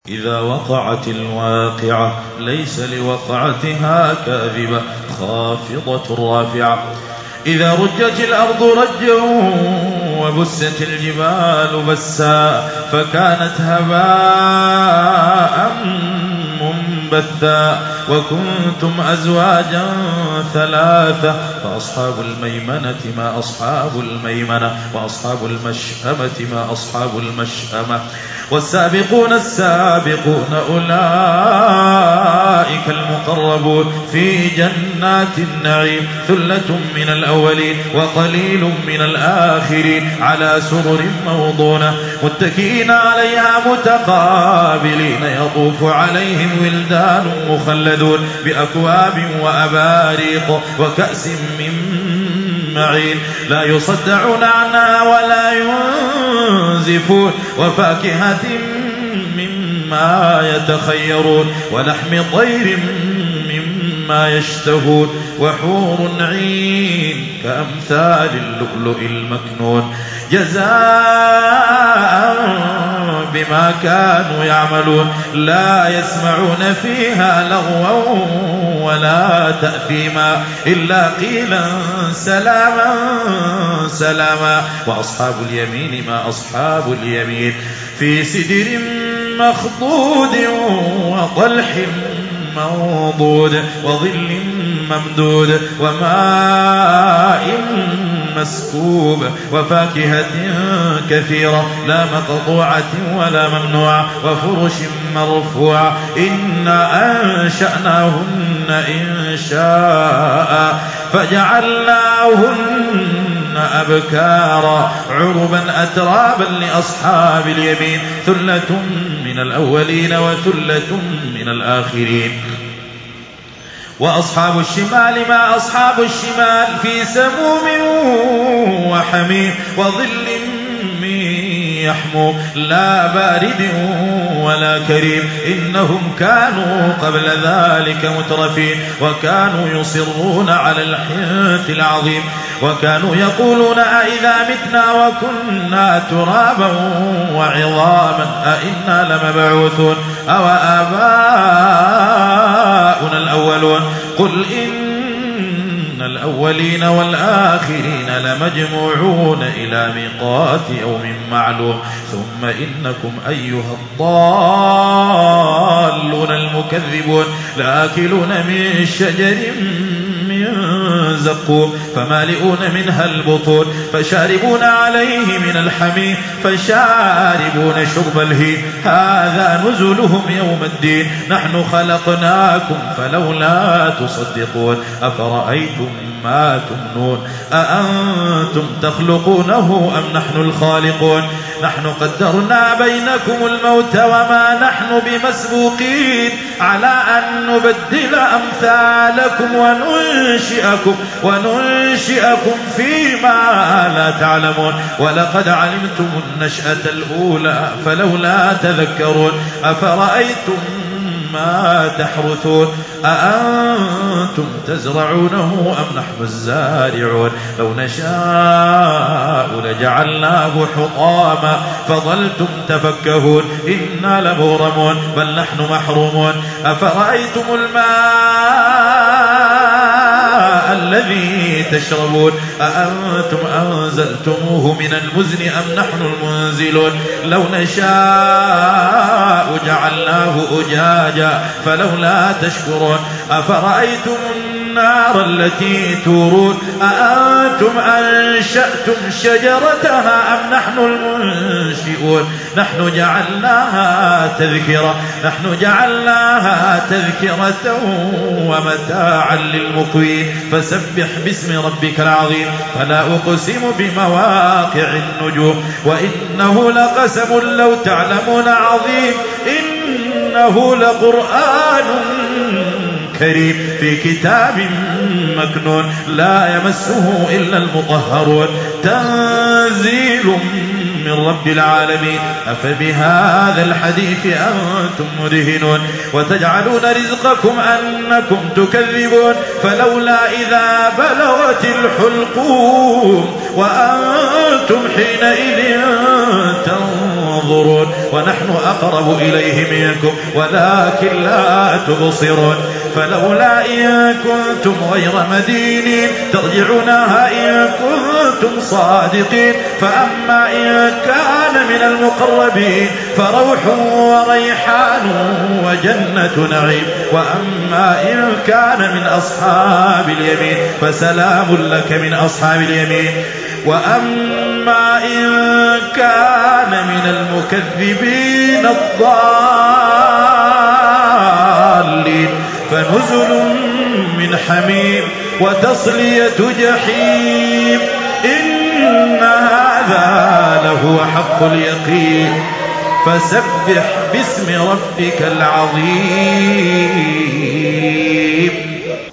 إذا وقعت الواقعة ليس لوقعتها كاذبة خافضة رافعة. إذا رجت الأرض رجا وبست الجبال بسا فكانت هباء منبثا وكنتم أزواجا ثلاثة فأصحاب الميمنة ما أصحاب الميمنة وأصحاب المشأمة ما أصحاب المشأمة والسابقون السابقون أولئك المقربون في جنات النعيم ثلة من الأولين وقليل من الآخرين على سرر موضونة متكئين عليها متقابلين يطوف عليهم ولدان مخلدون بأكواب وأباريق وكأس من معين لا يصدعون عنها ولا ينزفون وفاكهة مما يتخيرون ولحم طير مما يشتهون وحور عين كأمثال اللؤلؤ المكنون جزاء بما كانوا يعملون لا يسمعون فيها لغوا ولا تأثيما إلا قيلا سلاما سلاما وأصحاب اليمين ما أصحاب اليمين في سدر مخضود وطلح منضود وظل ممدود وماء مسكوب وفاكهة كثيرة لا مقطوعة ولا ممنوعة وفرش مرفوعة إنا أنشأناهن إن شاء فجعلناهن أبكارا عربا أترابا لأصحاب اليمين ثلة من الأولين وثلة من الآخرين وأصحاب الشمال ما أصحاب الشمال في سموم وحميم وظل من يحموم لا بارد ولا كريم إنهم كانوا قبل ذلك مترفين وكانوا يصرون على الحنث العظيم وكانوا يقولون أئذا متنا وكنا ترابا وعظاما أئنا لمبعوثون أو آباؤنا الأولون قل إن الأولين والآخرين لمجموعون إلى ميقات يوم معلوم ثم إنكم أيها الضالون المكذبون لآكلون من شجر من زقوم فمالئون منها البطون فشاربون عليه من الحميم فشاربون شرب الهيم هذا نزلهم يوم الدين نحن خلقناكم فلولا تصدقون أفرأيتم ما تمنون أأنتم تخلقونه أم نحن الخالقون نحن قدرنا بينكم الموت وما نحن بمسبوقين على أن نبدل أمثالكم وننشئكم فيما لا تعلمون ولقد علمتم النشأة الأولى فلولا تذكرون أفرأيتم ما تحرثون أأنتم تزرعونه أم نحن الزارعون لو نشاء لجعلناه حطاما فظلتم تفكهون إنا لمغرمون بل نحن محرومون أفرأيتم الماء الذي تشربون أأنتم أنزلتموه من المزن أم نحن المنزلون لو نشاء جعلناه أجاجا فلولا تشكرون أفرأيتم النار التي تورون أأنتم أنشأتم شجرتها أم نحن المنشئون نحن جعلناها تذكرة ومتاعا للمقوين فسبح باسم ربك العظيم فلا أقسم بمواقع النجوم وإنه لقسم لو تعلمون عظيم إنه لقرآن كريم في كتاب مكنون لا يمسه إلا المطهرون تنزيل من رب العالمين أفبهذا الحديث أنتم مدهنون وتجعلون رزقكم أنكم تكذبون فلولا إذا بلغت الحلقوم وأنتم حينئذ تنظرون تنظرون ونحن أقرب إليه منكم ولكن لا تبصرون فلولا إن كنتم غير مدينين ترجعونها إن كنتم صادقين فأما إن كان من المقربين فروح وريحان وجنة نعيم وأما إن كان من أصحاب اليمين فسلام لك من أصحاب اليمين وأما إن كان من المكذبين الضالين فنزل من حميم وتصلية جحيم إن هذا لهو حق اليقين فسبح باسم ربك العظيم